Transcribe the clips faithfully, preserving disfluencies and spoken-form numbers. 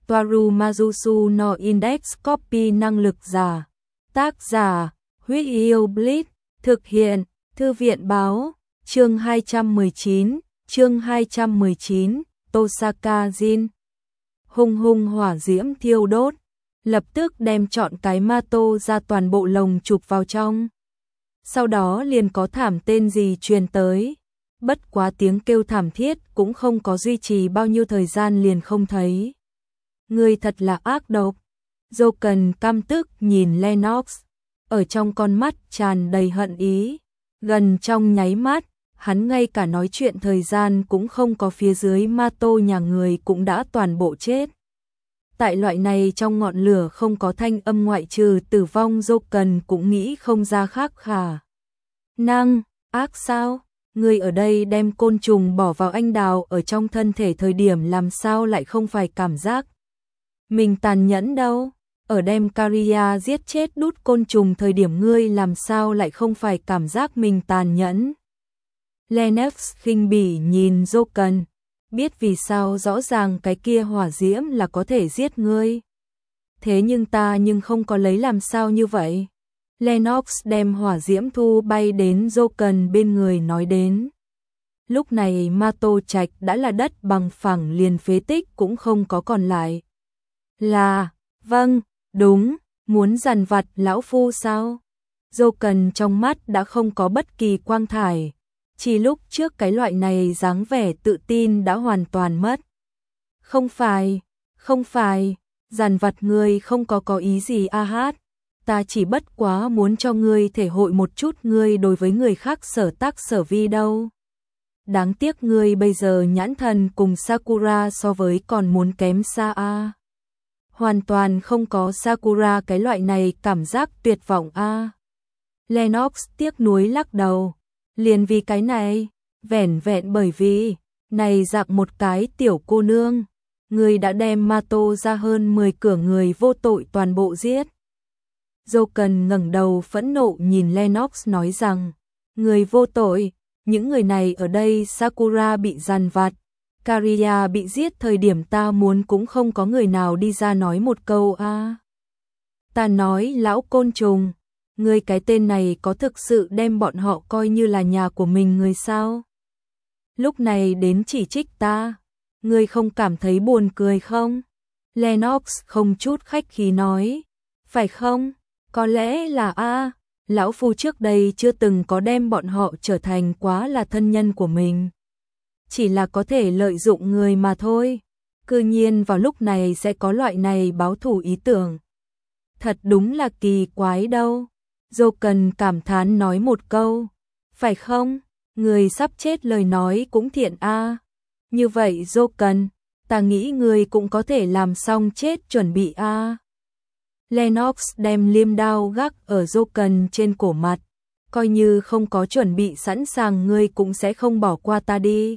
Toaru Majusu no Index Copy năng lực giả. Tác giả, Huyết Yêu Blitz, thực hiện, Thư viện báo, chương hai trăm mười chín, chương hai trăm mười chín, Tosaka Jin. Hung hung hỏa diễm thiêu đốt, lập tức đem trọn cái Mato ra toàn bộ lồng chụp vào trong. Sau đó liền có thảm tên gì truyền tới, bất quá tiếng kêu thảm thiết cũng không có duy trì bao nhiêu thời gian liền không thấy. Người thật là ác độc. Joken căm tức nhìn Lennox, ở trong con mắt tràn đầy hận ý, gần trong nháy mắt, hắn ngay cả nói chuyện thời gian cũng không có, phía dưới Mato nhà người cũng đã toàn bộ chết. Tại loại này trong ngọn lửa không có thanh âm ngoại trừ tử vong, Joken cũng nghĩ không ra khác khả năng. Ác sao? Người ở đây đem côn trùng bỏ vào anh đào ở trong thân thể thời điểm làm sao lại không phải cảm giác mình tàn nhẫn đâu? Ở đem Kariya giết chết đút côn trùng thời điểm ngươi làm sao lại không phải cảm giác mình tàn nhẫn? Lennox khinh bỉ nhìn Joken, biết vì sao, rõ ràng cái kia hỏa diễm là có thể giết ngươi. Thế nhưng ta nhưng không có lấy, làm sao như vậy? Lennox đem hỏa diễm thu bay đến Joken bên người nói đến. Lúc này Mato Trạch đã là đất bằng phẳng, liền phế tích cũng không có còn lại. Là, vâng, đúng, muốn dằn vặt lão phu sao? Joken trong mắt đã không có bất kỳ quang thải, chỉ lúc trước cái loại này dáng vẻ tự tin đã hoàn toàn mất. Không phải, không phải, dằn vặt ngươi không có có ý gì a hát, ta chỉ bất quá muốn cho ngươi thể hội một chút ngươi đối với người khác sở tác sở vi đâu. Đáng tiếc ngươi bây giờ nhãn thần cùng Sakura so với còn muốn kém xa a. Hoàn toàn không có Sakura cái loại này cảm giác tuyệt vọng a. Lennox tiếc nuối lắc đầu, liền vì cái này, vẻn vẹn bởi vì, này dạng một cái tiểu cô nương, người đã đem Mato ra hơn mười cửa người vô tội toàn bộ giết. Joken ngẩng đầu phẫn nộ nhìn Lennox nói rằng, người vô tội, những người này ở đây, Sakura bị dằn vặt, Kariya bị giết thời điểm ta muốn cũng không có người nào đi ra nói một câu a. À. Ta nói lão côn trùng, ngươi cái tên này có thực sự đem bọn họ coi như là nhà của mình người sao? Lúc này đến chỉ trích ta, ngươi không cảm thấy buồn cười không? Lennox không chút khách khí nói, phải không? Có lẽ là a, à, lão phu trước đây chưa từng có đem bọn họ trở thành quá là thân nhân của mình. Chỉ là có thể lợi dụng người mà thôi. Cư nhiên vào lúc này sẽ có loại này báo thù ý tưởng. Thật đúng là kỳ quái đâu. Joken cảm thán nói một câu. Phải không? Người sắp chết lời nói cũng thiện a. À. Như vậy Joken, ta nghĩ người cũng có thể làm xong chết chuẩn bị a. À. Lennox đem liêm đao gác ở Joken trên cổ mặt. Coi như không có chuẩn bị sẵn sàng, ngươi cũng sẽ không bỏ qua ta đi.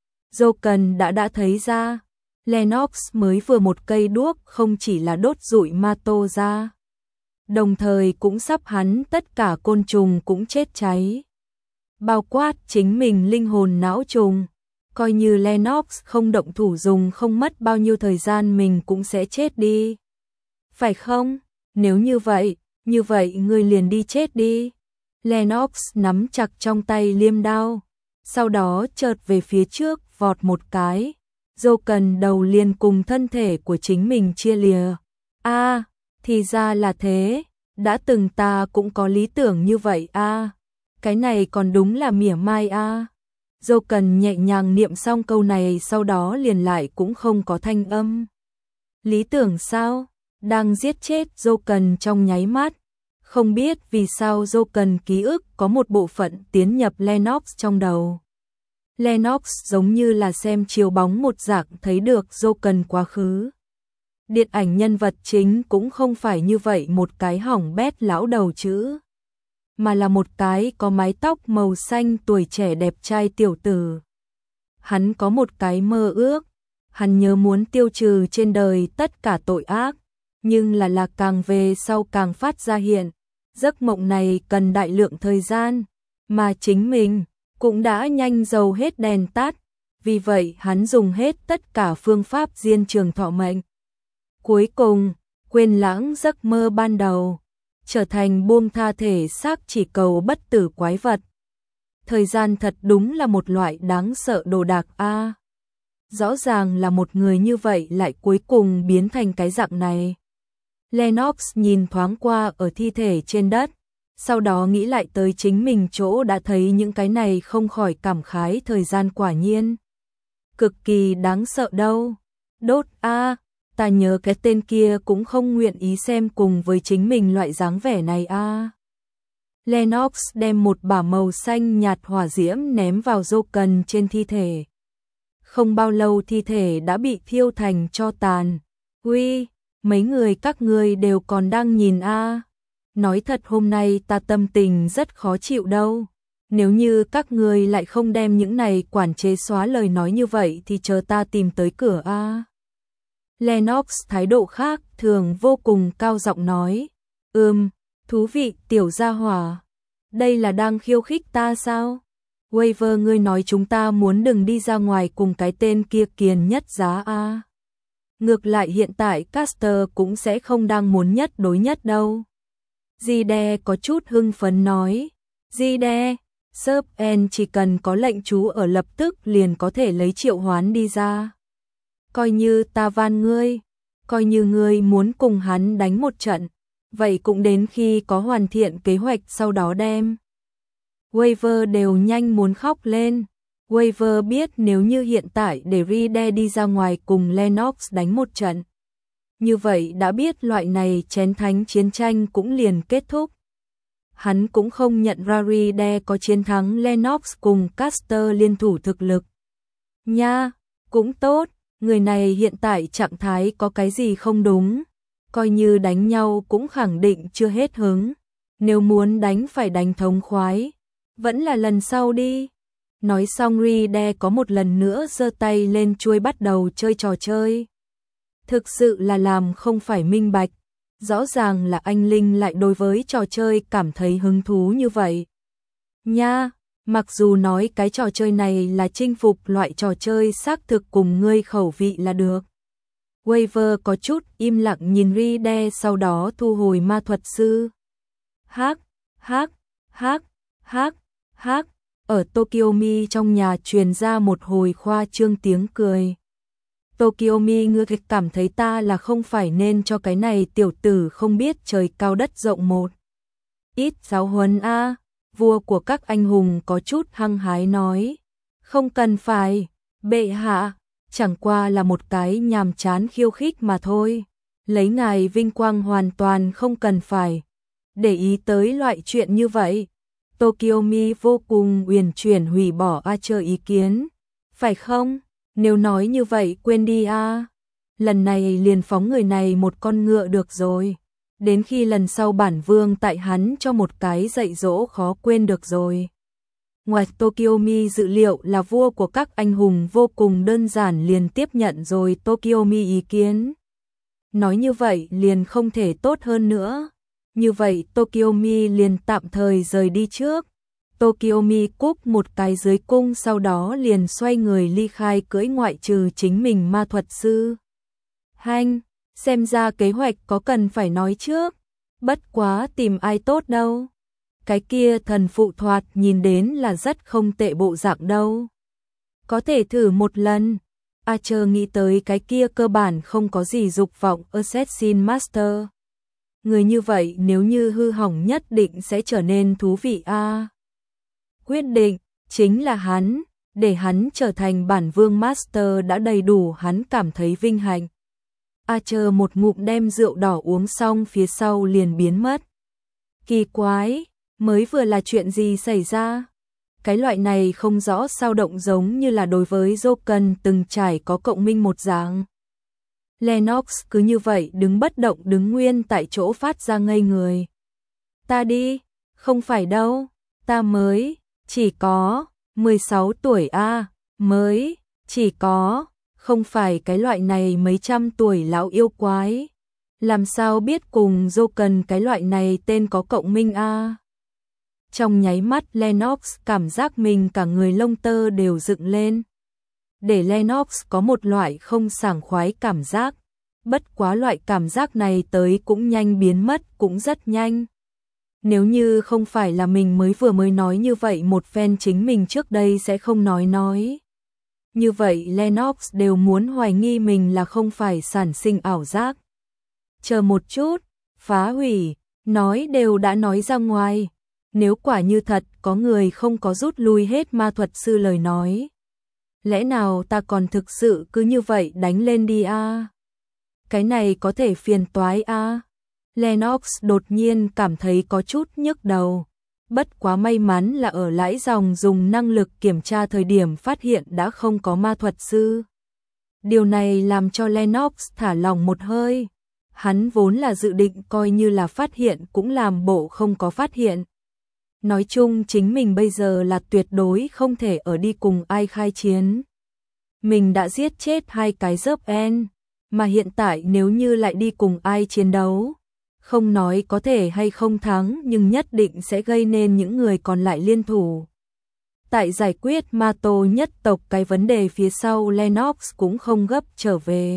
Joken đã đã thấy ra, Lennox mới vừa một cây đuốc không chỉ là đốt rụi Mato ra, đồng thời cũng sắp hắn tất cả côn trùng cũng chết cháy. Bao quát chính mình linh hồn não trùng, coi như Lennox không động thủ dùng không mất bao nhiêu thời gian mình cũng sẽ chết đi. Phải không? Nếu như vậy, như vậy ngươi liền đi chết đi. Lennox nắm chặt trong tay liêm đao, sau đó chợt về phía trước vọt một cái, Joken đầu liền cùng thân thể của chính mình chia lìa. A, à, thì ra là thế, đã từng ta cũng có lý tưởng như vậy a. À, cái này còn đúng là mỉa mai a. À. Joken nhẹ nhàng niệm xong câu này, sau đó liền lại cũng không có thanh âm. Lý tưởng sao? Đang giết chết Joken trong nháy mắt. Không biết vì sao Joken ký ức có một bộ phận tiến nhập Lennox trong đầu. Lennox giống như là xem chiếu bóng một dạng thấy được Joken quá khứ. Điện ảnh nhân vật chính cũng không phải như vậy một cái hỏng bét lão đầu chữ, mà là một cái có mái tóc màu xanh tuổi trẻ đẹp trai tiểu tử. Hắn có một cái mơ ước, hắn nhớ muốn tiêu trừ trên đời tất cả tội ác, nhưng là là càng về sau càng phát ra hiện. Giấc mộng này cần đại lượng thời gian, mà chính mình cũng đã nhanh dầu hết đèn tắt, vì vậy hắn dùng hết tất cả phương pháp diên trường thọ mệnh. Cuối cùng, quên lãng giấc mơ ban đầu, trở thành buông tha thể xác chỉ cầu bất tử quái vật. Thời gian thật đúng là một loại đáng sợ đồ đạc a. Rõ ràng là một người như vậy lại cuối cùng biến thành cái dạng này. Lennox nhìn thoáng qua ở thi thể trên đất, sau đó nghĩ lại tới chính mình chỗ đã thấy những cái này không khỏi cảm khái thời gian quả nhiên. Cực kỳ đáng sợ đâu. Đốt a, ta nhớ cái tên kia cũng không nguyện ý xem cùng với chính mình loại dáng vẻ này a. Lennox đem một bả màu xanh nhạt hỏa diễm ném vào Joken trên thi thể. Không bao lâu thi thể đã bị thiêu thành tro tàn. Uy, mấy người các ngươi đều còn đang nhìn a. Nói thật hôm nay ta tâm tình rất khó chịu đâu. Nếu như các ngươi lại không đem những này quản chế xóa lời nói như vậy thì chờ ta tìm tới cửa a. Lennox thái độ khác thường vô cùng cao giọng nói. Ừm, thú vị tiểu gia hỏa. Đây là đang khiêu khích ta sao? Waver ngươi nói chúng ta muốn đừng đi ra ngoài cùng cái tên kia kiền nhất giá a. Ngược lại hiện tại Caster cũng sẽ không đang muốn nhất đối nhất đâu. Zide có chút hưng phấn nói. Zide, Serpent chỉ cần có lệnh chú ở lập tức liền có thể lấy triệu hoán đi ra. Coi như ta van ngươi, coi như ngươi muốn cùng hắn đánh một trận, vậy cũng đến khi có hoàn thiện kế hoạch sau đó đem. Waver đều nhanh muốn khóc lên. Waver biết nếu như hiện tại để Ride đi ra ngoài cùng Lennox đánh một trận, như vậy đã biết loại này chén thánh chiến tranh cũng liền kết thúc. Hắn cũng không nhận ra Ride có chiến thắng Lennox cùng Caster liên thủ thực lực. Nha, cũng tốt, người này hiện tại trạng thái có cái gì không đúng, coi như đánh nhau cũng khẳng định chưa hết hứng. Nếu muốn đánh phải đánh thống khoái, vẫn là lần sau đi. Nói xong Ride có một lần nữa giơ tay lên chuôi bắt đầu chơi trò chơi. Thực sự là làm không phải minh bạch, rõ ràng là anh Linh lại đối với trò chơi cảm thấy hứng thú như vậy. Nha, mặc dù nói cái trò chơi này là chinh phục loại trò chơi xác thực cùng ngươi khẩu vị là được. Waver có chút im lặng nhìn Ride sau đó thu hồi ma thuật sư. Hắc, hắc, hắc, hắc, hắc, ở Tokyomi trong nhà truyền ra một hồi khoa trương tiếng cười. Tokyomi ngươi cảm thấy ta là không phải nên cho cái này tiểu tử không biết trời cao đất rộng một ít giáo huấn a. Vua của các anh hùng có chút hăng hái nói. Không cần phải, bệ hạ, chẳng qua là một cái nhàm chán khiêu khích mà thôi. Lấy ngài vinh quang hoàn toàn không cần phải để ý tới loại chuyện như vậy. Tokyomi vô cùng uyển chuyển hủy bỏ Archer ý kiến. Phải không? Nếu nói như vậy quên đi a. Lần này liền phóng người này một con ngựa được rồi. Đến khi lần sau bản vương tại hắn cho một cái dạy dỗ khó quên được rồi. Ngoài Tokyomi dự liệu là vua của các anh hùng vô cùng đơn giản liền tiếp nhận rồi Tokyomi ý kiến. Nói như vậy liền không thể tốt hơn nữa. Như vậy Tokyomi liền tạm thời rời đi trước. Tokyomi cúp một cái dưới cung sau đó liền xoay người ly khai cưỡi ngoại trừ chính mình ma thuật sư. Hanh, xem ra kế hoạch có cần phải nói trước. Bất quá tìm ai tốt đâu. Cái kia thần phụ thoạt nhìn đến là rất không tệ bộ dạng đâu. Có thể thử một lần. Archer nghĩ tới cái kia cơ bản không có gì dục vọng Assassin Master. Người như vậy nếu như hư hỏng nhất định sẽ trở nên thú vị a. Quyết định, chính là hắn, để hắn trở thành bản vương Master đã đầy đủ hắn cảm thấy vinh hạnh. Archer một ngụm đem rượu đỏ uống xong phía sau liền biến mất. Kỳ quái, mới vừa là chuyện gì xảy ra? Cái loại này không rõ sao động giống như là đối với Joken từng trải có cộng minh một dạng. Lennox cứ như vậy đứng bất động đứng nguyên tại chỗ phát ra ngây người. Ta đi, không phải đâu, ta mới, chỉ có, mười sáu tuổi a, à, mới, chỉ có, không phải cái loại này mấy trăm tuổi lão yêu quái. Làm sao biết cùng Joken cái loại này tên có cộng minh a? À? Trong nháy mắt Lennox cảm giác mình cả người lông tơ đều dựng lên. Để Lennox có một loại không sảng khoái cảm giác. bất quá loại cảm giác này tới cũng nhanh biến mất cũng rất nhanh. Nếu như không phải là mình mới vừa mới nói như vậy một phen chính mình trước đây sẽ không nói nói. Như vậy Lennox đều muốn hoài nghi mình là không phải sản sinh ảo giác. Chờ một chút, phá hủy, nói đều đã nói ra ngoài. Nếu quả như thật có người không có rút lui hết ma thuật sư lời nói. Lẽ nào ta còn thực sự cứ như vậy đánh lên đi a? À? Cái này có thể phiền toái a. À? Lennox đột nhiên cảm thấy có chút nhức đầu. Bất quá may mắn là ở lãi dòng dùng năng lực kiểm tra thời điểm phát hiện đã không có ma thuật sư. Điều này làm cho Lennox thả lỏng một hơi. Hắn vốn là dự định coi như là phát hiện cũng làm bộ không có phát hiện. Nói chung chính mình bây giờ là tuyệt đối không thể ở đi cùng ai khai chiến. Mình đã giết chết hai cái dớp en, mà hiện tại nếu như lại đi cùng ai chiến đấu, không nói có thể hay không thắng nhưng nhất định sẽ gây nên những người còn lại liên thủ. Tại giải quyết ma tô nhất tộc cái vấn đề phía sau Lennox cũng không gấp trở về,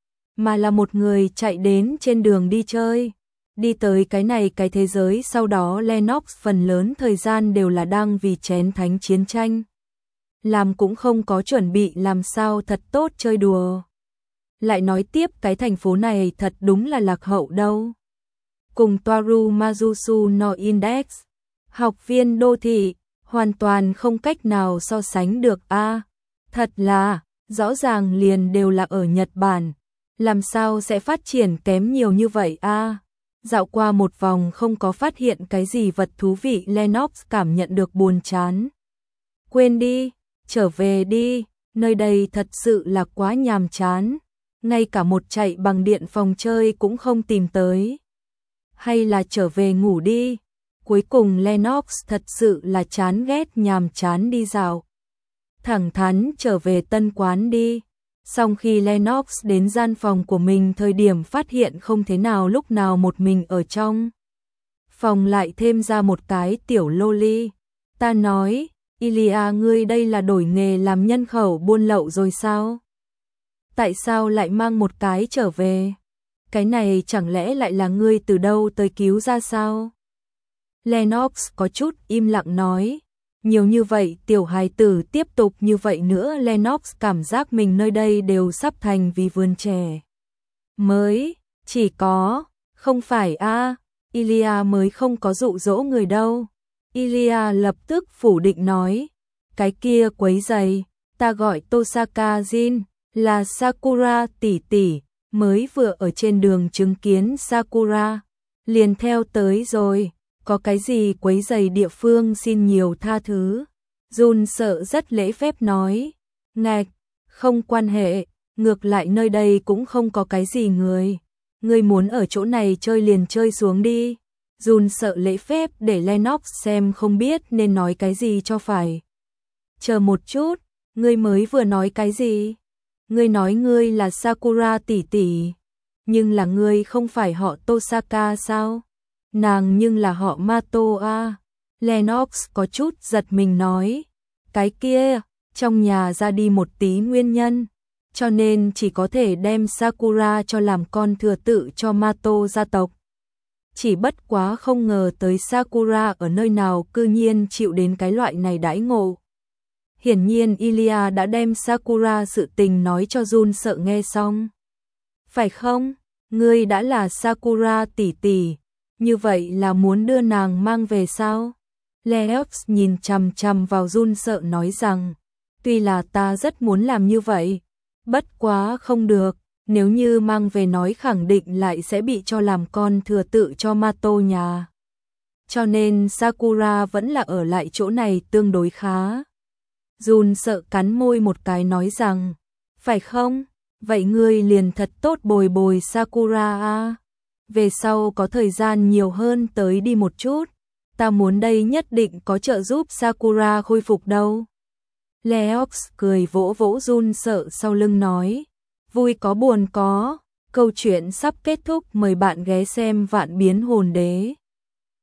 mà là một người chạy đến trên đường đi chơi. Đi tới cái này cái thế giới sau đó Lennox phần lớn thời gian đều là đang vì chén thánh chiến tranh. Làm cũng không có chuẩn bị làm sao thật tốt chơi đùa. Lại nói tiếp cái thành phố này thật đúng là lạc hậu đâu. Cùng Toaru Majusu no Index, học viên đô thị, hoàn toàn không cách nào so sánh được a. À, thật là, rõ ràng liền đều là ở Nhật Bản. Làm sao sẽ phát triển kém nhiều như vậy a? À? Dạo qua một vòng không có phát hiện cái gì vật thú vị Lennox cảm nhận được buồn chán. Quên đi, trở về đi, nơi đây thật sự là quá nhàm chán. Ngay cả một chạy bằng điện phòng chơi cũng không tìm tới. Hay là trở về ngủ đi. Cuối cùng Lennox thật sự là chán ghét nhàm chán đi dạo. Thẳng thắn trở về tân quán đi. Sau khi Lennox đến gian phòng của mình thời điểm phát hiện không thế nào lúc nào một mình ở trong phòng lại thêm ra một cái tiểu loli. Ta nói, Ilia ngươi đây là đổi nghề làm nhân khẩu buôn lậu rồi sao? Tại sao lại mang một cái trở về? Cái này chẳng lẽ lại là ngươi từ đâu tới cứu ra sao? Lennox có chút im lặng nói. Nhiều như vậy tiểu hài tử tiếp tục như vậy nữa Lennox cảm giác mình nơi đây đều sắp thành vì vườn trẻ. Mới, chỉ có, không phải a, à, Ilia mới không có dụ dỗ người đâu. Ilia lập tức phủ định nói, cái kia quấy giày, ta gọi Tosaka Jin, là Sakura tỷ tỷ, mới vừa ở trên đường chứng kiến Sakura, liền theo tới rồi. Có cái gì quấy rầy địa phương xin nhiều tha thứ. Jun sợ rất lễ phép nói. Ngạch, không quan hệ, ngược lại nơi đây cũng không có cái gì người. Ngươi muốn ở chỗ này chơi liền chơi xuống đi. Jun sợ lễ phép để Lennox xem không biết nên nói cái gì cho phải. Chờ một chút, ngươi mới vừa nói cái gì? Ngươi nói ngươi là Sakura tỷ tỷ, nhưng là ngươi không phải họ Tosaka sao? Nàng nhưng là họ Mato a. Lennox có chút giật mình nói, cái kia, trong nhà ra đi một tí nguyên nhân, cho nên chỉ có thể đem Sakura cho làm con thừa tự cho Mato gia tộc. Chỉ bất quá không ngờ tới Sakura ở nơi nào cư nhiên chịu đến cái loại này đãi ngộ. Hiển nhiên Ilia đã đem Sakura sự tình nói cho Jun sợ nghe xong. Phải không? Ngươi đã là Sakura tỷ tỷ. Như vậy là muốn đưa nàng mang về sao? Lennox nhìn chằm chằm vào Jun sợ nói rằng, tuy là ta rất muốn làm như vậy, bất quá không được, nếu như mang về nói khẳng định lại sẽ bị cho làm con thừa tự cho Mato nhà. Cho nên Sakura vẫn là ở lại chỗ này tương đối khá. Jun sợ cắn môi một cái nói rằng, phải không? Vậy ngươi liền thật tốt bồi bồi Sakura a. Về sau có thời gian nhiều hơn tới đi một chút, ta muốn đây nhất định có trợ giúp Sakura khôi phục đâu. Lennox cười vỗ vỗ Jun sợ sau lưng nói, vui có buồn có, câu chuyện sắp kết thúc mời bạn ghé xem Vạn Biến Hồn Đế.